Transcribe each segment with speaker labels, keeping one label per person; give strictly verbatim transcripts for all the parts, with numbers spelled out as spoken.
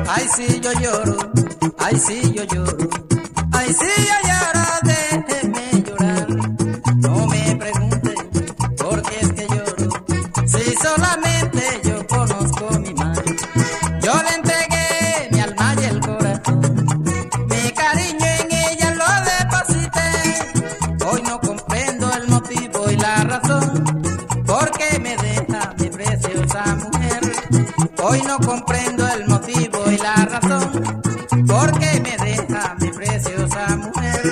Speaker 1: Ay, sí, yo lloro, ay, sí, yo lloro, ay, sí, yo lloro, déjeme llorar. No me pregunte por qué es que lloro, si solamente yo conozco mi madre. Yo le entregué mi alma y el corazón, mi cariño en ella lo deposité. Hoy no comprendo el motivo y la razón por qué me deja mi preciosa mujer. Hoy no comprendo el motivo y la razón por qué me deja mi preciosa mujer.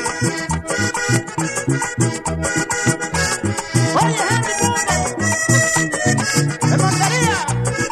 Speaker 2: Oye, Henry Mundo, de Montería.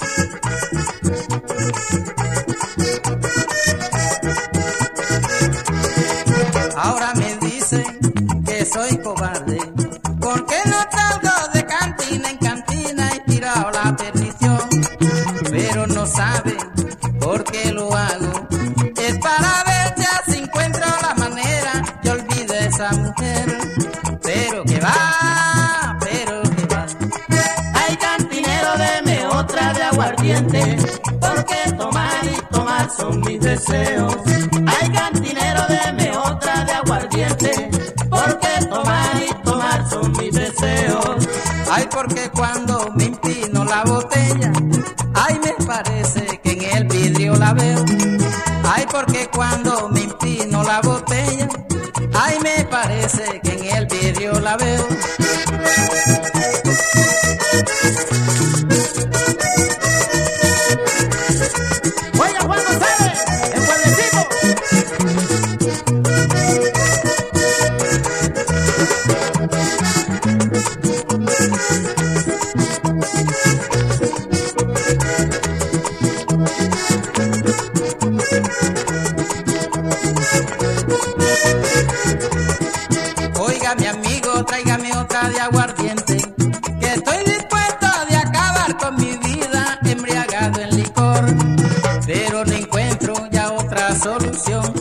Speaker 1: Ahora me dicen que soy cobarde, porque no salgo de cantina en cantina y tirado la perdición. Pero no saben por qué lo hago, es para ver ya si encuentro la manera que olvide a esa mujer. Pero que va, pero que va.
Speaker 2: Ay, cantinero, deme otra de aguardiente, porque tomar y tomar son mis deseos. Ay, cantinero, deme otra de aguardiente, porque tomar y tomar son mis deseos.
Speaker 1: Ay, porque cuando me empino la botella, ay, me parece que en el vidrio la veo. Ay, porque cuando me empino la botella, ay, me parece que en el vidrio la veo.
Speaker 2: Oiga, Juan González, el pueblecito.
Speaker 1: Oiga, mi amigo, tráigame otra de aguardiente, que estoy dispuesto de acabar con mi vida embriagado en licor. Pero no encuentro ya otra solución,